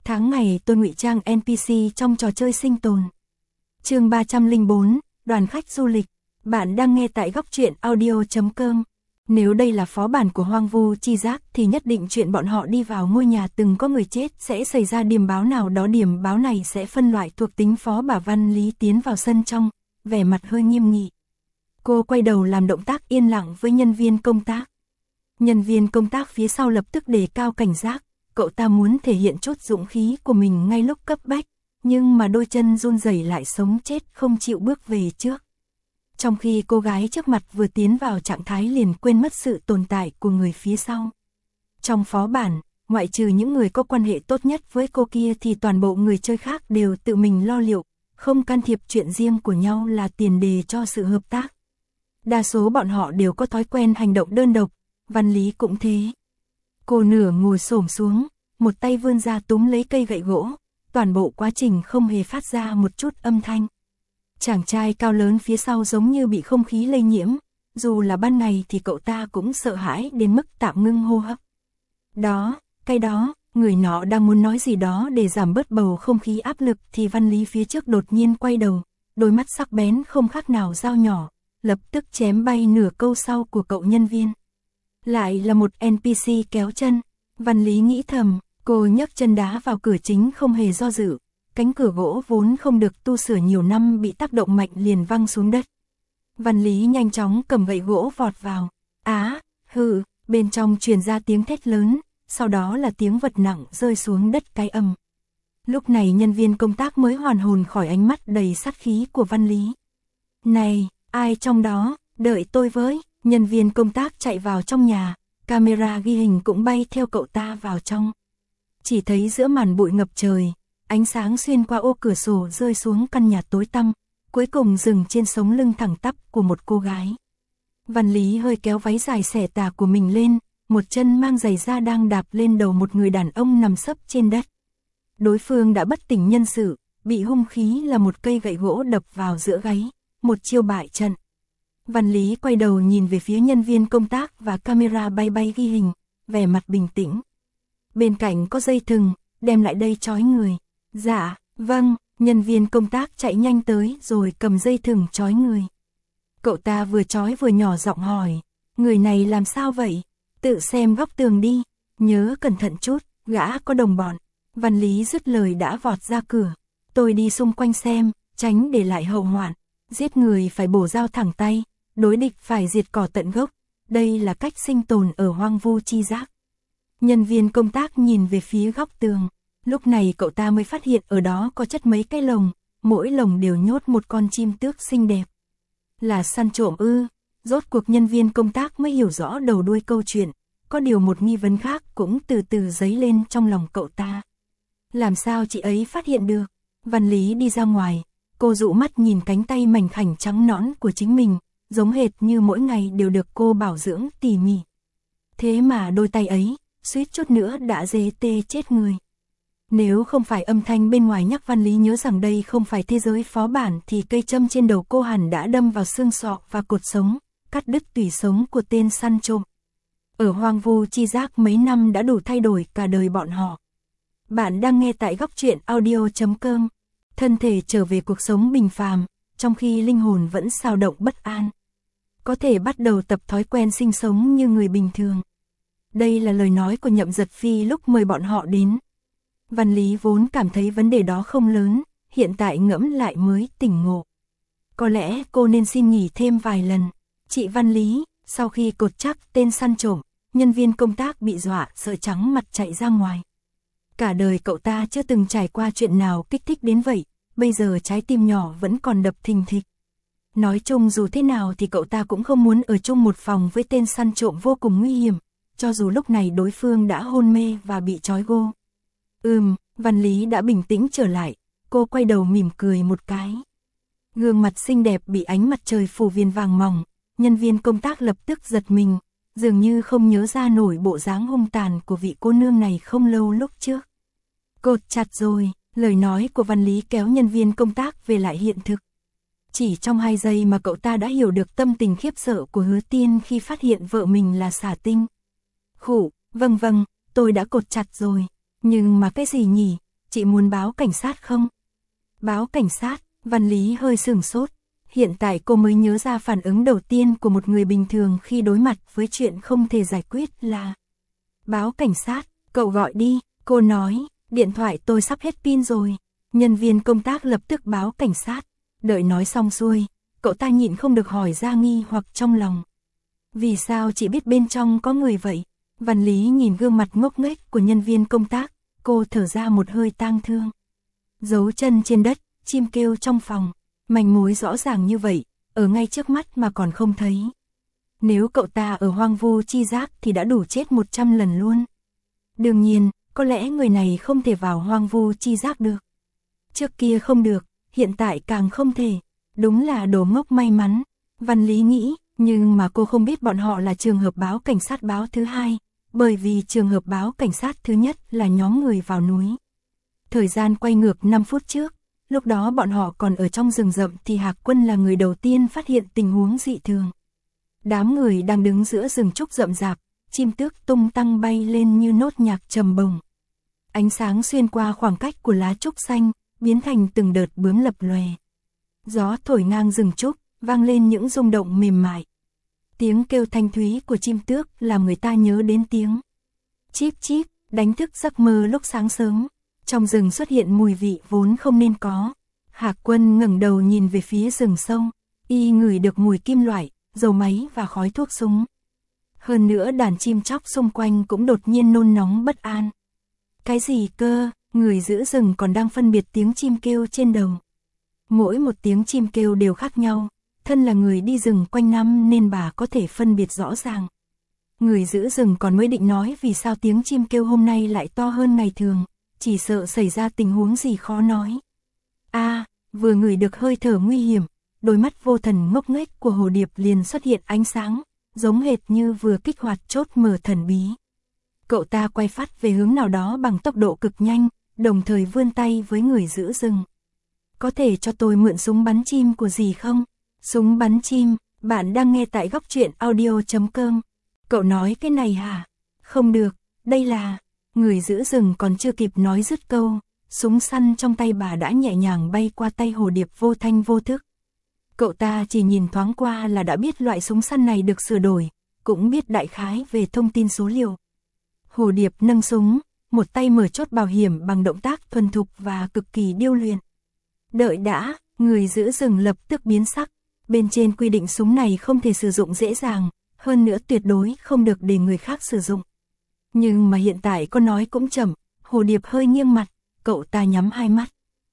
Tháng ngày tôi ngụy trang NPC trong trò chơi sinh tồn. Chương 304, đoàn khách du lịch. Bạn đang nghe tại góc truyện audio.com. Nếu đây là phó bản của Hoang Vu Chi Giác thì nhất định chuyện bọn họ đi vào ngôi nhà từng có người chết sẽ xảy ra điểm báo nào đó. Điểm báo này sẽ phân loại thuộc tính. Phó Bà Văn Lý tiến vào sân trong, vẻ mặt hơi nghiêm nghị. Cô quay đầu làm động tác yên lặng với nhân viên công tác. Nhân viên công tác phía sau lập tức đề cao cảnh giác. Cậu ta muốn thể hiện chút dũng khí của mình ngay lúc cấp bách, nhưng mà đôi chân run rẩy lại sống chết không chịu bước về trước. Trong khi cô gái trước mặt vừa tiến vào trạng thái liền quên mất sự tồn tại của người phía sau. Trong phó bản, ngoại trừ những người có quan hệ tốt nhất với cô kia thì toàn bộ người chơi khác đều tự mình lo liệu, không can thiệp chuyện riêng của nhau là tiền đề cho sự hợp tác. Đa số bọn họ đều có thói quen hành động đơn độc, Văn Lý cũng thế. Cô nửa ngồi xổm xuống, một tay vươn ra túm lấy cây gậy gỗ, toàn bộ quá trình không hề phát ra một chút âm thanh. Chàng trai cao lớn phía sau giống như bị không khí lây nhiễm, dù là ban ngày thì cậu ta cũng sợ hãi đến mức tạm ngưng hô hấp. Đó, cái đó, người nọ đang muốn nói gì đó để giảm bớt bầu không khí áp lực thì Văn Lý phía trước đột nhiên quay đầu, đôi mắt sắc bén không khác nào dao nhỏ, lập tức chém bay nửa câu sau của cậu nhân viên. Lại là một NPC kéo chân, Văn Lý nghĩ thầm, cô nhấc chân đá vào cửa chính không hề do dự, cánh cửa gỗ vốn không được tu sửa nhiều năm bị tác động mạnh liền văng xuống đất. Văn Lý nhanh chóng cầm gậy gỗ vọt vào, bên trong truyền ra tiếng thét lớn, sau đó là tiếng vật nặng rơi xuống đất cái ầm. Lúc này nhân viên công tác mới hoàn hồn khỏi ánh mắt đầy sát khí của Văn Lý. Này, ai trong đó, đợi tôi với. Nhân viên công tác chạy vào trong nhà, camera ghi hình cũng bay theo cậu ta vào trong. Chỉ thấy giữa màn bụi ngập trời, ánh sáng xuyên qua ô cửa sổ rơi xuống căn nhà tối tăm, cuối cùng dừng trên sống lưng thẳng tắp của một cô gái. Văn Lý hơi kéo váy dài xẻ tà của mình lên, một chân mang giày da đang đạp lên đầu một người đàn ông nằm sấp trên đất. Đối phương đã bất tỉnh nhân sự, bị hung khí là một cây gậy gỗ đập vào giữa gáy, một chiêu bại trận. Văn Lý quay đầu nhìn về phía nhân viên công tác và camera bay ghi hình, vẻ mặt bình tĩnh. Bên cạnh có dây thừng, đem lại đây trói người. Dạ, vâng, nhân viên công tác chạy nhanh tới rồi cầm dây thừng trói người. Cậu ta vừa trói vừa nhỏ giọng hỏi, người này làm sao vậy? Tự xem góc tường đi, nhớ cẩn thận chút, gã có đồng bọn. Văn Lý dứt lời đã vọt ra cửa. Tôi đi xung quanh xem, tránh để lại hậu hoạn. Giết người phải bổ dao thẳng tay, đối địch phải diệt cỏ tận gốc. Đây là cách sinh tồn ở Hoang Vu Chi Giác. Nhân viên công tác nhìn về phía góc tường. Lúc này cậu ta mới phát hiện ở đó có chất mấy cái lồng, mỗi lồng đều nhốt một con chim tước xinh đẹp. Là săn trộm ư? Rốt cuộc nhân viên công tác mới hiểu rõ đầu đuôi câu chuyện. Có điều một nghi vấn khác cũng từ từ dấy lên trong lòng cậu ta. Làm sao chị ấy phát hiện được? Văn Lý đi ra ngoài, cô dụ mắt nhìn cánh tay mảnh khảnh trắng nõn của chính mình, giống hệt như mỗi ngày đều được cô bảo dưỡng tỉ mỉ. Thế mà đôi tay ấy, suýt chút nữa đã dê tê chết người. Nếu không phải âm thanh bên ngoài nhắc Văn Lý nhớ rằng đây không phải thế giới phó bản thì cây châm trên đầu cô hẳn đã đâm vào xương sọ và cột sống, cắt đứt tủy sống của tên săn trộm. Ở Hoang Vu Chi Giác mấy năm đã đủ thay đổi cả đời bọn họ. Bạn đang nghe tại góc truyện audio.com. Thân thể trở về cuộc sống bình phàm, trong khi linh hồn vẫn xao động bất an. Có thể bắt đầu tập thói quen sinh sống như người bình thường. Đây là lời nói của Nhậm Giật Phi lúc mời bọn họ đến. Văn Lý vốn cảm thấy vấn đề đó không lớn, hiện tại ngẫm lại mới tỉnh ngộ. Có lẽ cô nên xin nghỉ thêm vài lần. Chị Văn Lý, sau khi cột chắc tên săn trộm, nhân viên công tác bị dọa sợ trắng mặt chạy ra ngoài. Cả đời cậu ta chưa từng trải qua chuyện nào kích thích đến vậy, bây giờ trái tim nhỏ vẫn còn đập thình thịch. Nói chung dù thế nào thì cậu ta cũng không muốn ở chung một phòng với tên săn trộm vô cùng nguy hiểm, cho dù lúc này đối phương đã hôn mê và bị trói gô. Văn Lý đã bình tĩnh trở lại, cô quay đầu mỉm cười một cái. Gương mặt xinh đẹp bị ánh mặt trời phủ viền vàng mỏng, nhân viên công tác lập tức giật mình, dường như không nhớ ra nổi bộ dáng hung tàn của vị cô nương này không lâu lúc trước. Cột chặt rồi, lời nói của Văn Lý kéo nhân viên công tác về lại hiện thực. Chỉ trong 2 giây mà cậu ta đã hiểu được tâm tình khiếp sợ của Hứa Tiên khi phát hiện vợ mình là xả tinh. Vâng, tôi đã cột chặt rồi, nhưng mà cái gì nhỉ? chị muốn báo cảnh sát không? Báo cảnh sát, Văn Lý hơi sửng sốt. Hiện tại cô mới nhớ ra phản ứng đầu tiên của một người bình thường khi đối mặt với chuyện không thể giải quyết là báo cảnh sát, cậu gọi đi, cô nói, điện thoại tôi sắp hết pin rồi. Nhân viên công tác lập tức báo cảnh sát, đợi nói xong xuôi, cậu ta nhịn không được hỏi ra nghi hoặc trong lòng. Vì sao chị biết bên trong có người vậy? Văn Lý nhìn gương mặt ngốc nghếch của nhân viên công tác, cô thở ra một hơi tang thương. Dấu chân trên đất, chim kêu trong phòng, manh mối rõ ràng như vậy, ở ngay trước mắt mà còn không thấy. Nếu cậu ta ở hoang vu chi giác thì đã đủ chết 100 lần luôn. Đương nhiên, có lẽ người này không thể vào hoang vu chi giác được. Trước kia không được, hiện tại càng không thể. Đúng là đồ ngốc may mắn, Văn Lý nghĩ, nhưng mà cô không biết bọn họ là trường hợp báo cảnh sát báo thứ hai, bởi vì trường hợp báo cảnh sát thứ nhất là nhóm người vào núi. Thời gian quay ngược 5 phút trước, lúc đó bọn họ còn ở trong rừng rậm thì Hạc Quân là người đầu tiên phát hiện tình huống dị thường. Đám người đang đứng giữa rừng trúc rậm rạp, chim tước tung tăng bay lên như nốt nhạc trầm bổng. Ánh sáng xuyên qua khoảng cách của lá trúc xanh, biến thành từng đợt bướm lập lòe. Gió thổi ngang rừng trúc, vang lên những rung động mềm mại. Tiếng kêu thanh thúy của chim tước làm người ta nhớ đến tiếng chíp chíp, đánh thức giấc mơ lúc sáng sớm. Trong rừng xuất hiện mùi vị vốn không nên có. Hạc Quân ngẩng đầu nhìn về phía rừng sâu, y ngửi được mùi kim loại, dầu máy và khói thuốc súng. Hơn nữa đàn chim chóc xung quanh cũng đột nhiên nôn nóng bất an. Cái gì cơ? Người giữ rừng còn đang phân biệt tiếng chim kêu trên đầu. Mỗi một tiếng chim kêu đều khác nhau, thân là người đi rừng quanh năm nên bà có thể phân biệt rõ ràng. Người giữ rừng còn mới định nói vì sao tiếng chim kêu hôm nay lại to hơn ngày thường, chỉ sợ xảy ra tình huống gì khó nói. Vừa ngửi được hơi thở nguy hiểm, đôi mắt vô thần ngốc nghếch của hồ điệp liền xuất hiện ánh sáng, giống hệt như vừa kích hoạt chốt mở thần bí. Cậu ta quay phát về hướng nào đó bằng tốc độ cực nhanh, đồng thời vươn tay với người giữ rừng. Có thể cho tôi mượn súng bắn chim của dì không? Súng bắn chim, bạn đang nghe tại góc truyện audio.com. Cậu nói cái này hả? Không được, đây là... Người giữ rừng còn chưa kịp nói dứt câu, súng săn trong tay bà đã nhẹ nhàng bay qua tay hồ điệp vô thanh vô thức. Cậu ta chỉ nhìn thoáng qua là đã biết loại súng săn này được sửa đổi, cũng biết đại khái về thông tin số liệu. Hồ điệp nâng súng, một tay mở chốt bảo hiểm bằng động tác thuần thục và cực kỳ điêu luyện. Đợi đã, người giữ rừng lập tức biến sắc. Bên trên quy định súng này không thể sử dụng dễ dàng, hơn nữa tuyệt đối không được để người khác sử dụng. Nhưng mà hiện tại con nói cũng chậm, hồ điệp hơi nghiêng mặt, cậu ta nhắm hai mắt.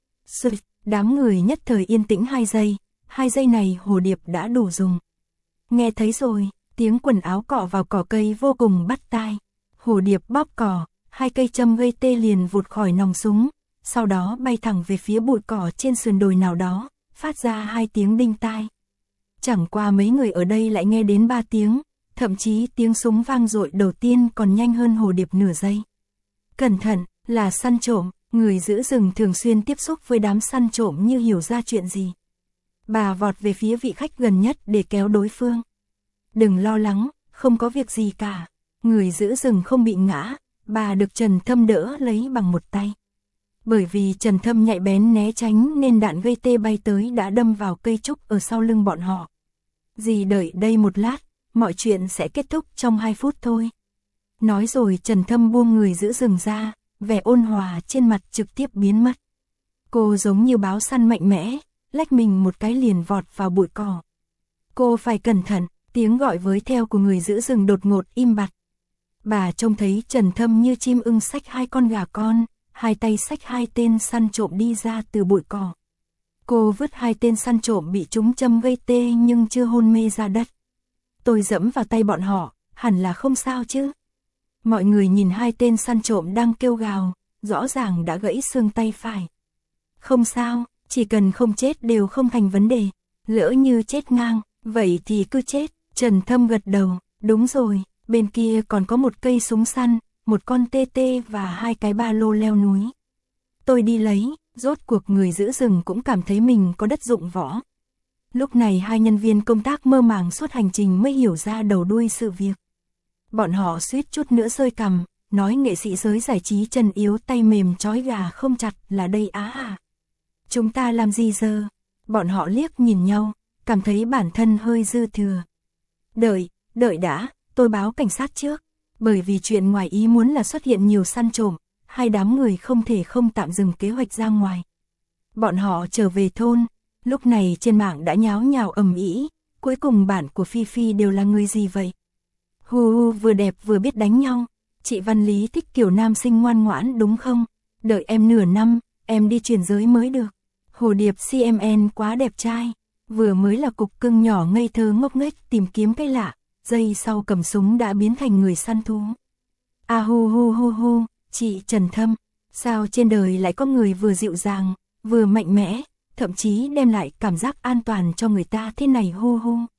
Đám người nhất thời yên tĩnh 2 giây này hồ điệp đã đủ dùng. Nghe thấy rồi, tiếng quần áo cọ vào cỏ cây vô cùng bắt tai. Hồ điệp bóp cỏ, 2 cây châm gây tê liền vụt khỏi nòng súng, sau đó bay thẳng về phía bụi cỏ trên sườn đồi nào đó, phát ra 2 tiếng đinh tai. Chẳng qua mấy người ở đây lại nghe đến 3 tiếng, thậm chí tiếng súng vang dội đầu tiên còn nhanh hơn hồ điệp nửa giây. Cẩn thận, là săn trộm, người giữ rừng thường xuyên tiếp xúc với đám săn trộm như hiểu ra chuyện gì. Bà vọt về phía vị khách gần nhất để kéo đối phương. Đừng lo lắng, không có việc gì cả. Người giữ rừng không bị ngã, bà được Trần Thâm đỡ lấy bằng một tay. Bởi vì Trần Thâm nhạy bén né tránh nên đạn gây tê bay tới đã đâm vào cây trúc ở sau lưng bọn họ. Dì đợi đây một lát, mọi chuyện sẽ kết thúc trong 2 phút thôi. Nói rồi Trần Thâm buông người giữ rừng ra, vẻ ôn hòa trên mặt trực tiếp biến mất. Cô giống như báo săn mạnh mẽ, lách mình một cái liền vọt vào bụi cỏ. Cô phải cẩn thận, tiếng gọi với theo của người giữ rừng đột ngột im bặt. Bà trông thấy Trần Thâm như chim ưng xách 2 con gà con, 2 tay xách 2 tên săn trộm đi ra từ bụi cỏ. Cô vứt 2 tên săn trộm bị trúng châm gây tê nhưng chưa hôn mê ra đất. Tôi dẫm vào tay bọn họ, hẳn là không sao chứ. Mọi người nhìn 2 tên săn trộm đang kêu gào, rõ ràng đã gãy xương tay phải. Không sao, chỉ cần không chết đều không thành vấn đề. Lỡ như chết ngang, vậy thì cứ chết. Trần Thâm gật đầu, đúng rồi, bên kia còn có một cây súng săn, một con TT và 2 cái ba lô leo núi. Tôi đi lấy, rốt cuộc người giữ rừng cũng cảm thấy mình có đất dụng võ. Lúc này 2 nhân viên công tác mơ màng suốt hành trình mới hiểu ra đầu đuôi sự việc. Bọn họ suýt chút nữa rơi cằm, nói nghệ sĩ giới giải trí chân yếu tay mềm trói gà không chặt là đây á à. Chúng ta làm gì giờ? Bọn họ liếc nhìn nhau, cảm thấy bản thân hơi dư thừa. Đợi đã, tôi báo cảnh sát trước. Bởi vì chuyện ngoài ý muốn là xuất hiện nhiều săn trộm, hai đám người không thể không tạm dừng kế hoạch ra ngoài. Bọn họ trở về thôn, lúc này trên mạng đã nháo nhào ầm ĩ, cuối cùng bạn của Phi Phi đều là người gì vậy? Hu vừa đẹp vừa biết đánh nhau, chị Văn Lý thích kiểu nam sinh ngoan ngoãn đúng không? Đợi em nửa năm, em đi chuyển giới mới được. Hồ Điệp CMN quá đẹp trai, vừa mới là cục cưng nhỏ ngây thơ ngốc nghếch tìm kiếm cái lạ, giây sau cầm súng đã biến thành người săn thú. Hu, chị Trần Thâm, sao trên đời lại có người vừa dịu dàng, vừa mạnh mẽ, thậm chí đem lại cảm giác an toàn cho người ta thế này hu.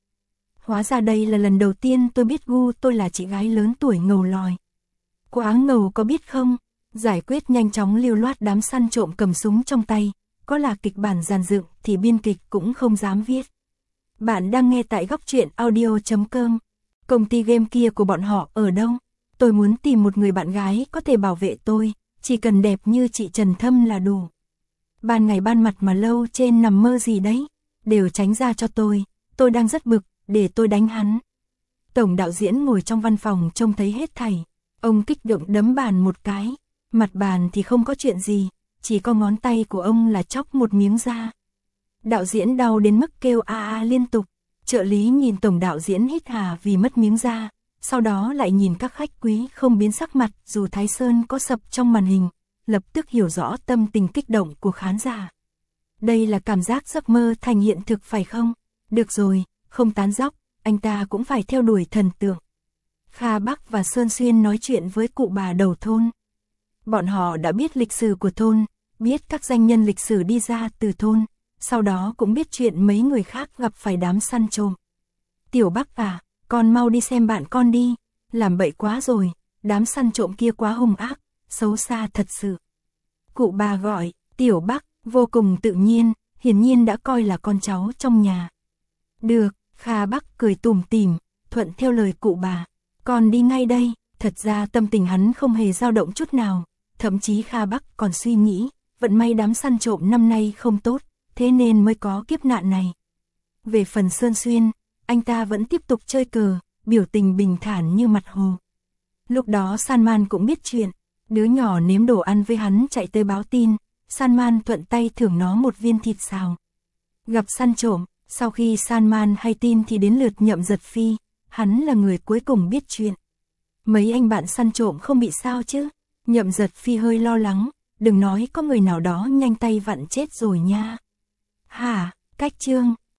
Hóa ra đây là lần đầu tiên tôi biết gu tôi là chị gái lớn tuổi ngầu lòi. Quá ngầu có biết không? Giải quyết nhanh chóng lưu loát đám săn trộm cầm súng trong tay, có là kịch bản dàn dựng thì biên kịch cũng không dám viết. Bạn đang nghe tại góc truyện audio.com. Công ty game kia của bọn họ ở đâu? Tôi muốn tìm một người bạn gái có thể bảo vệ tôi, chỉ cần đẹp như chị Trần Thâm là đủ. Ban ngày ban mặt mà lâu trên nằm mơ gì đấy, đều tránh ra cho tôi đang rất bực, để tôi đánh hắn. Tổng đạo diễn ngồi trong văn phòng trông thấy hết thảy, ông kích động đấm bàn một cái, mặt bàn thì không có chuyện gì, chỉ có ngón tay của ông là chóc một miếng da. Đạo diễn đau đến mức kêu a liên tục, trợ lý nhìn tổng đạo diễn hít hà vì mất miếng da, sau đó lại nhìn các khách quý không biến sắc mặt dù Thái Sơn có sập trong màn hình, lập tức hiểu rõ tâm tình kích động của khán giả. Đây là cảm giác giấc mơ thành hiện thực phải không? Được rồi, không tán dóc, anh ta cũng phải theo đuổi thần tượng. Kha Bắc và Sơn Xuyên nói chuyện với cụ bà đầu thôn. Bọn họ đã biết lịch sử của thôn, biết các danh nhân lịch sử đi ra từ thôn, sau đó cũng biết chuyện mấy người khác gặp phải đám săn trộm. Tiểu Bắc à, con mau đi xem bạn con đi, làm bậy quá rồi, đám săn trộm kia quá hung ác, xấu xa thật sự. Cụ bà gọi, Tiểu Bắc, vô cùng tự nhiên, hiển nhiên đã coi là con cháu trong nhà. Được, Kha Bắc cười tủm tỉm, thuận theo lời cụ bà, con đi ngay đây. Thật ra tâm tình hắn không hề dao động chút nào, thậm chí Kha Bắc còn suy nghĩ, vận may đám săn trộm năm nay không tốt, thế nên mới có kiếp nạn này. Về phần Sơn Xuyên, anh ta vẫn tiếp tục chơi cờ, biểu tình bình thản như mặt hồ. Lúc đó Salman cũng biết chuyện, đứa nhỏ nếm đồ ăn với hắn chạy tới báo tin, Salman thuận tay thưởng nó một viên thịt xào. Gặp săn trộm, sau khi Salman hay tin thì đến lượt Nhậm Giật Phi, hắn là người cuối cùng biết chuyện. Mấy anh bạn săn trộm không bị sao chứ? Nhậm Giật Phi hơi lo lắng, đừng nói có người nào đó nhanh tay vặn chết rồi nha. Hả, cách chương.